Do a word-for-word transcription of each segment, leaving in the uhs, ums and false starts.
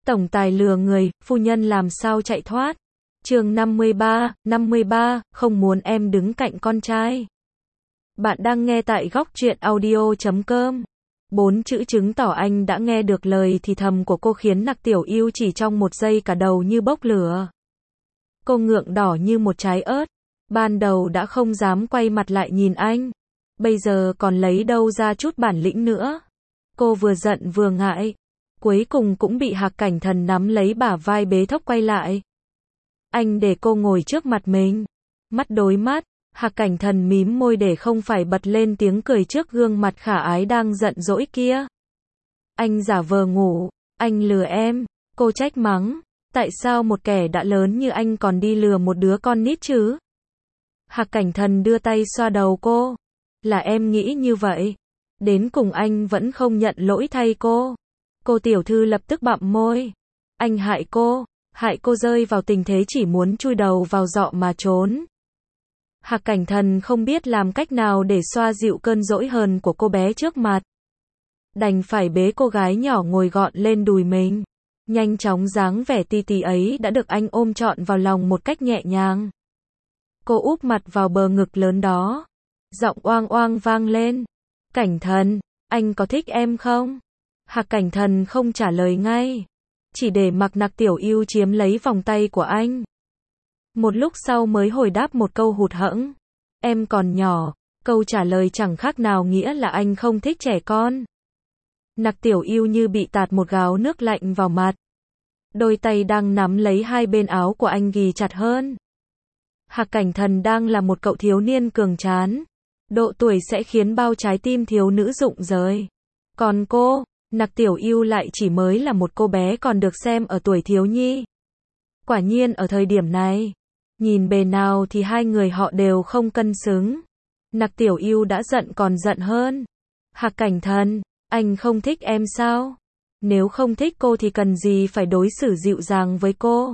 Tổng tài lừa người, phu nhân làm sao chạy thoát. Chương năm mươi ba, năm mươi ba, không muốn em đứng cạnh con trai. Bạn đang nghe tại góc truyện audio chấm com. Bốn chữ chứng tỏ anh đã nghe được lời thì thầm của cô khiến Nặc Tiểu Yêu chỉ trong một giây cả đầu như bốc lửa. Cô ngượng đỏ như một trái ớt. Ban đầu đã không dám quay mặt lại nhìn anh. Bây giờ còn lấy đâu ra chút bản lĩnh nữa. Cô vừa giận vừa ngại. Cuối cùng cũng bị Hạc Cảnh Thần nắm lấy bả vai bế thốc quay lại. Anh để cô ngồi trước mặt mình. Mắt đối mắt, Hạc Cảnh Thần mím môi để không phải bật lên tiếng cười trước gương mặt khả ái đang giận dỗi kia. Anh giả vờ ngủ, anh lừa em, cô trách mắng. Tại sao một kẻ đã lớn như anh còn đi lừa một đứa con nít chứ? Hạc Cảnh Thần đưa tay xoa đầu cô. Là em nghĩ như vậy. Đến cùng anh vẫn không nhận lỗi thay cô. Cô tiểu thư lập tức bặm môi. Anh hại cô, hại cô rơi vào tình thế chỉ muốn chui đầu vào giọ mà trốn. Hạc Cảnh Thần không biết làm cách nào để xoa dịu cơn dỗi hờn của cô bé trước mặt. Đành phải bế cô gái nhỏ ngồi gọn lên đùi mình. Nhanh chóng dáng vẻ ti tì ấy đã được anh ôm trọn vào lòng một cách nhẹ nhàng. Cô úp mặt vào bờ ngực lớn đó. Giọng oang oang vang lên. Cảnh Thần, anh có thích em không? Hạc Cảnh Thần không trả lời ngay. Chỉ để mặc Nặc Tiểu Yêu chiếm lấy vòng tay của anh. Một lúc sau mới hồi đáp một câu hụt hẫng. Em còn nhỏ. Câu trả lời chẳng khác nào nghĩa là anh không thích trẻ con. Nặc Tiểu Yêu như bị tạt một gáo nước lạnh vào mặt. Đôi tay đang nắm lấy hai bên áo của anh ghì chặt hơn. Hạc Cảnh Thần đang là một cậu thiếu niên cường tráng. Độ tuổi sẽ khiến bao trái tim thiếu nữ rụng rời. Còn cô, Nặc Tiểu Yêu lại chỉ mới là một cô bé còn được xem ở tuổi thiếu nhi. Quả nhiên ở thời điểm này, nhìn bề nào thì hai người họ đều không cân xứng. Nặc Tiểu Yêu đã giận còn giận hơn. Hạc Cảnh Thần, anh không thích em sao? Nếu không thích cô thì cần gì phải đối xử dịu dàng với cô?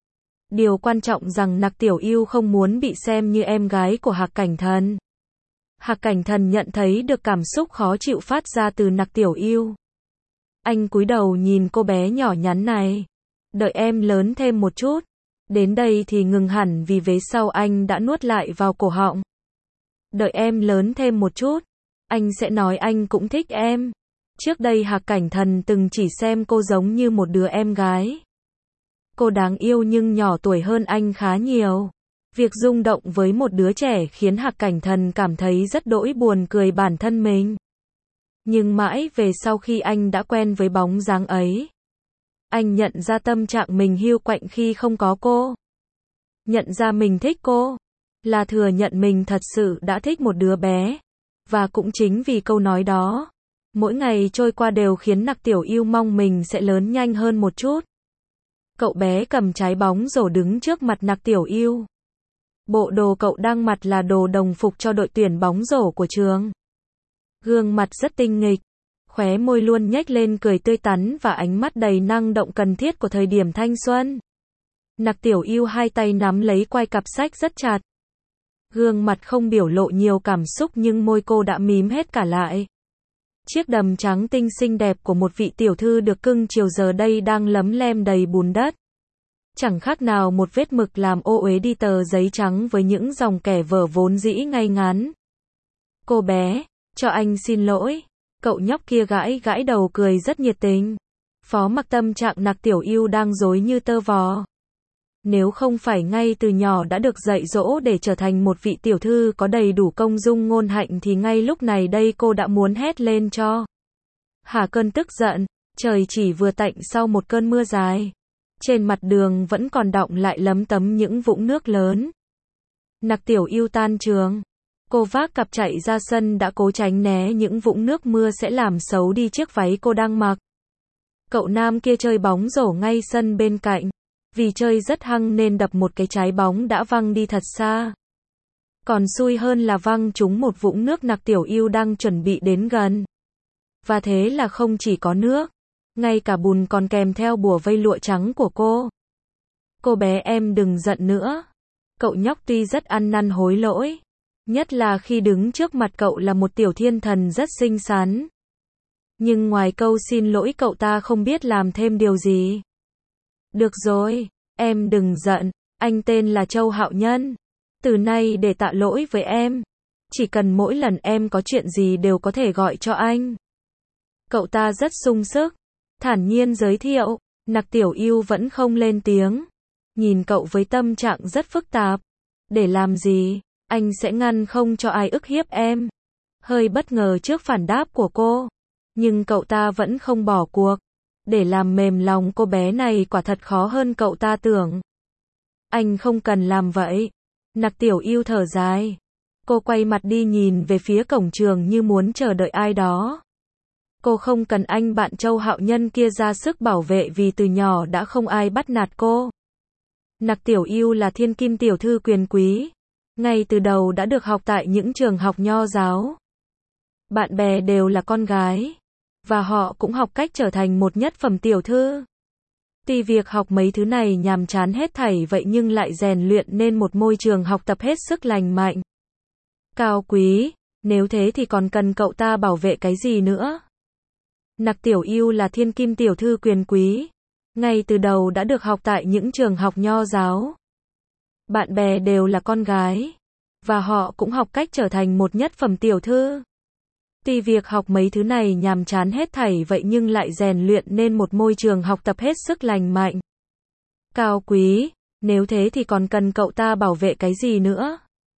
Điều quan trọng rằng Nặc Tiểu Yêu không muốn bị xem như em gái của Hạc Cảnh Thần. Hạc Cảnh Thần nhận thấy được cảm xúc khó chịu phát ra từ Nặc Tiểu Yêu. Anh cúi đầu nhìn cô bé nhỏ nhắn này. Đợi em lớn thêm một chút. Đến đây thì ngừng hẳn vì vế sau anh đã nuốt lại vào cổ họng. Đợi em lớn thêm một chút. Anh sẽ nói anh cũng thích em. Trước đây Hạc Cảnh Thần từng chỉ xem cô giống như một đứa em gái. Cô đáng yêu nhưng nhỏ tuổi hơn anh khá nhiều. Việc rung động với một đứa trẻ khiến Hạc Cảnh Thần cảm thấy rất đỗi buồn cười bản thân mình. Nhưng mãi về sau khi anh đã quen với bóng dáng ấy, anh nhận ra tâm trạng mình hiu quạnh khi không có cô. Nhận ra mình thích cô, là thừa nhận mình thật sự đã thích một đứa bé. Và cũng chính vì câu nói đó, mỗi ngày trôi qua đều khiến Nặc Tiểu Yêu mong mình sẽ lớn nhanh hơn một chút. Cậu bé cầm trái bóng rổ đứng trước mặt Nặc Tiểu Yêu. Bộ đồ cậu đang mặc là đồ đồng phục cho đội tuyển bóng rổ của trường. Gương mặt rất tinh nghịch, khóe môi luôn nhếch lên cười tươi tắn và ánh mắt đầy năng động cần thiết của thời điểm thanh xuân. Nặc Tiểu Yêu hai tay nắm lấy quai cặp sách rất chặt. Gương mặt không biểu lộ nhiều cảm xúc nhưng môi cô đã mím hết cả lại. Chiếc đầm trắng tinh xinh đẹp của một vị tiểu thư được cưng chiều giờ đây đang lấm lem đầy bùn đất. Chẳng khác nào một vết mực làm ô uế đi tờ giấy trắng với những dòng kẻ vở vốn dĩ ngay ngắn. Cô bé, cho anh xin lỗi. Cậu nhóc kia gãi gãi đầu cười rất nhiệt tình. Phó mặc tâm trạng Nặc Tiểu Yêu đang rối như tơ vò. Nếu không phải ngay từ nhỏ đã được dạy dỗ để trở thành một vị tiểu thư có đầy đủ công dung ngôn hạnh thì ngay lúc này đây cô đã muốn hét lên cho. Hả cơn tức giận, trời chỉ vừa tạnh sau một cơn mưa dài. Trên mặt đường vẫn còn đọng lại lấm tấm những vũng nước lớn. Nặc Tiểu Yêu tan trường. Cô vác cặp chạy ra sân đã cố tránh né những vũng nước mưa sẽ làm xấu đi chiếc váy cô đang mặc. Cậu nam kia chơi bóng rổ ngay sân bên cạnh. Vì chơi rất hăng nên đập một cái trái bóng đã văng đi thật xa. Còn xui hơn là văng trúng một vũng nước Nặc Tiểu Yêu đang chuẩn bị đến gần. Và thế là không chỉ có nước, ngay cả bùn còn kèm theo bùa vây lụa trắng của cô. Cô bé em đừng giận nữa. Cậu nhóc tuy rất ăn năn hối lỗi. Nhất là khi đứng trước mặt cậu là một tiểu thiên thần rất xinh xắn. Nhưng ngoài câu xin lỗi cậu ta không biết làm thêm điều gì. Được rồi, em đừng giận, anh tên là Châu Hạo Nhân. Từ nay để tạ lỗi với em. Chỉ cần mỗi lần em có chuyện gì đều có thể gọi cho anh. Cậu ta rất sung sức, thản nhiên giới thiệu. Nặc Tiểu Yêu vẫn không lên tiếng. Nhìn cậu với tâm trạng rất phức tạp. Để làm gì? Anh sẽ ngăn không cho ai ức hiếp em. Hơi bất ngờ trước phản đáp của cô. Nhưng cậu ta vẫn không bỏ cuộc. Để làm mềm lòng cô bé này quả thật khó hơn cậu ta tưởng. Anh không cần làm vậy. Nặc Tiểu Yêu thở dài. Cô quay mặt đi nhìn về phía cổng trường như muốn chờ đợi ai đó. Cô không cần anh bạn Châu Hạo Nhân kia ra sức bảo vệ vì từ nhỏ đã không ai bắt nạt cô. Nặc Tiểu Yêu là thiên kim tiểu thư quyền quý. Ngay từ đầu đã được học tại những trường học nho giáo. Bạn bè đều là con gái. Và họ cũng học cách trở thành một nhất phẩm tiểu thư. Tuy việc học mấy thứ này nhàm chán hết thảy vậy nhưng lại rèn luyện nên một môi trường học tập hết sức lành mạnh. Cao quý, nếu thế thì còn cần cậu ta bảo vệ cái gì nữa? Nặc Tiểu Yêu là thiên kim tiểu thư quyền quý. Ngay từ đầu đã được học tại những trường học nho giáo. Bạn bè đều là con gái. Và họ cũng học cách trở thành một nhất phẩm tiểu thư. Tuy việc học mấy thứ này nhàm chán hết thảy vậy nhưng lại rèn luyện nên một môi trường học tập hết sức lành mạnh. Cao quý, nếu thế thì còn cần cậu ta bảo vệ cái gì nữa?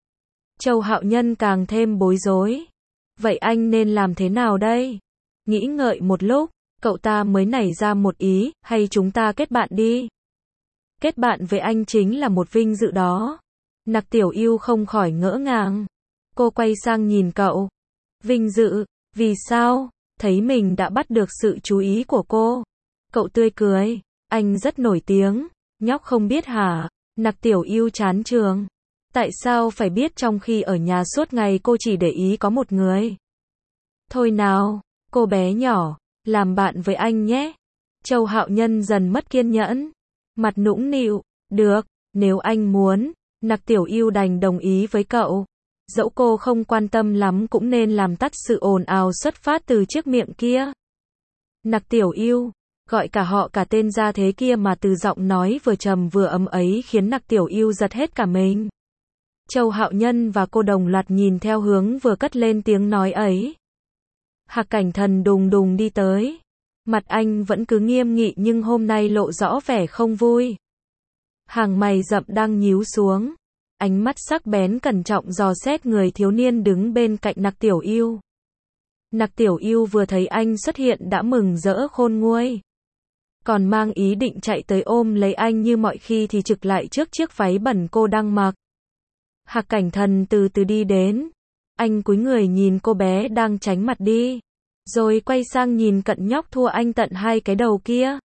Châu Hạo Nhân càng thêm bối rối. Vậy anh nên làm thế nào đây? Nghĩ ngợi một lúc, cậu ta mới nảy ra một ý, hay chúng ta kết bạn đi. Kết bạn với anh chính là một vinh dự đó. Nặc Tiểu Yêu không khỏi ngỡ ngàng. Cô quay sang nhìn cậu. Vinh dự, vì sao? Thấy mình đã bắt được sự chú ý của cô. Cậu tươi cười, anh rất nổi tiếng, nhóc không biết hả? Nặc Tiểu Yêu chán trường. Tại sao phải biết trong khi ở nhà suốt ngày cô chỉ để ý có một người? Thôi nào, cô bé nhỏ, làm bạn với anh nhé. Châu Hạo Nhân dần mất kiên nhẫn. Mặt nũng nịu, được, nếu anh muốn. Nặc Tiểu Yêu đành đồng ý với cậu. Dẫu cô không quan tâm lắm cũng nên làm tắt sự ồn ào xuất phát từ chiếc miệng kia. Nặc Tiểu Yêu, gọi cả họ cả tên ra thế kia mà từ giọng nói vừa trầm vừa ấm ấy khiến Nặc Tiểu Yêu giật hết cả mình. Châu Hạo Nhân và cô đồng loạt nhìn theo hướng vừa cất lên tiếng nói ấy. Hạc Cảnh Thần đùng đùng đi tới. Mặt anh vẫn cứ nghiêm nghị nhưng hôm nay lộ rõ vẻ không vui. Hàng mày rậm đang nhíu xuống. Ánh mắt sắc bén cẩn trọng dò xét người thiếu niên đứng bên cạnh Nặc Tiểu Yêu. Nặc Tiểu Yêu vừa thấy anh xuất hiện đã mừng rỡ khôn nguôi. Còn mang ý định chạy tới ôm lấy anh như mọi khi thì trực lại trước chiếc váy bẩn cô đang mặc. Hạc Cảnh Thần từ từ đi đến. Anh cúi người nhìn cô bé đang tránh mặt đi. Rồi quay sang nhìn cận nhóc thua anh tận hai cái đầu kia.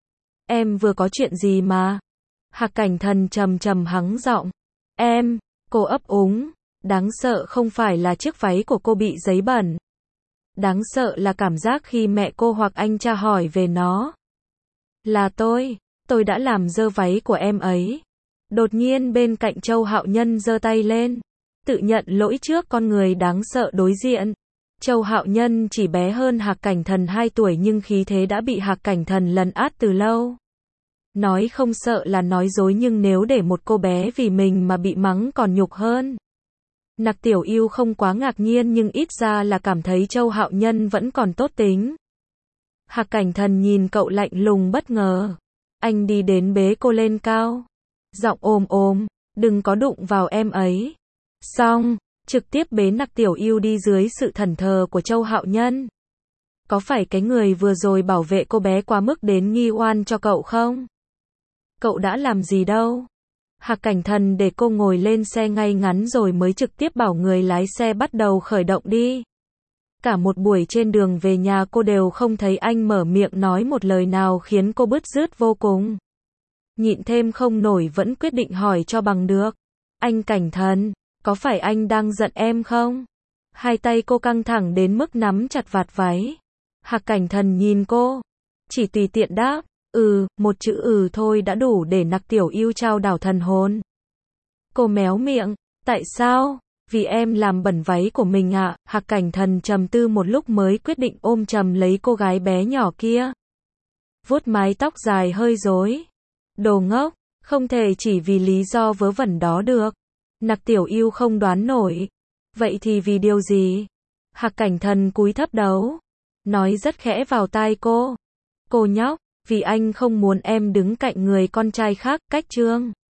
Em vừa có chuyện gì mà? Hạc Cảnh Thần trầm trầm hắng giọng. Em, cô ấp úng. Đáng sợ không phải là chiếc váy của cô bị giấy bẩn. Đáng sợ là cảm giác khi mẹ cô hoặc anh tra hỏi về nó. Là tôi, tôi đã làm dơ váy của em ấy. Đột nhiên bên cạnh Châu Hạo Nhân giơ tay lên. Tự nhận lỗi trước con người đáng sợ đối diện. Châu Hạo Nhân chỉ bé hơn Hạc Cảnh Thần hai tuổi nhưng khí thế đã bị Hạc Cảnh Thần lấn át từ lâu. Nói không sợ là nói dối nhưng nếu để một cô bé vì mình mà bị mắng còn nhục hơn. Nặc Tiểu Yêu không quá ngạc nhiên nhưng ít ra là cảm thấy Châu Hạo Nhân vẫn còn tốt tính. Hạc Cảnh Thần nhìn cậu lạnh lùng bất ngờ. Anh đi đến bế cô lên cao. Giọng ồm ồm, đừng có đụng vào em ấy. Xong, trực tiếp bế Nặc Tiểu Yêu đi dưới sự thần thờ của Châu Hạo Nhân. Có phải cái người vừa rồi bảo vệ cô bé quá mức đến nghi oan cho cậu không? Cậu đã làm gì đâu? Hạc Cảnh Thần để cô ngồi lên xe ngay ngắn rồi mới trực tiếp bảo người lái xe bắt đầu khởi động đi. Cả một buổi trên đường về nhà cô đều không thấy anh mở miệng nói một lời nào khiến cô bứt rứt vô cùng. Nhịn thêm không nổi vẫn quyết định hỏi cho bằng được. Anh Cảnh Thần, có phải anh đang giận em không? Hai tay cô căng thẳng đến mức nắm chặt vạt váy. Hạc Cảnh Thần nhìn cô. Chỉ tùy tiện đáp. Ừ, một chữ ừ thôi đã đủ để Nặc Tiểu Yêu trao đảo thần hồn. Cô méo miệng. Tại sao? Vì em làm bẩn váy của mình ạ. À? Hạc Cảnh Thần trầm tư một lúc mới quyết định ôm chầm lấy cô gái bé nhỏ kia. Vuốt mái tóc dài hơi rối. Đồ ngốc, không thể chỉ vì lý do vớ vẩn đó được. Nặc Tiểu Yêu không đoán nổi. Vậy thì vì điều gì? Hạc Cảnh Thần cúi thấp đầu, nói rất khẽ vào tai cô. Cô nhóc, vì anh không muốn em đứng cạnh người con trai khác, cách Trương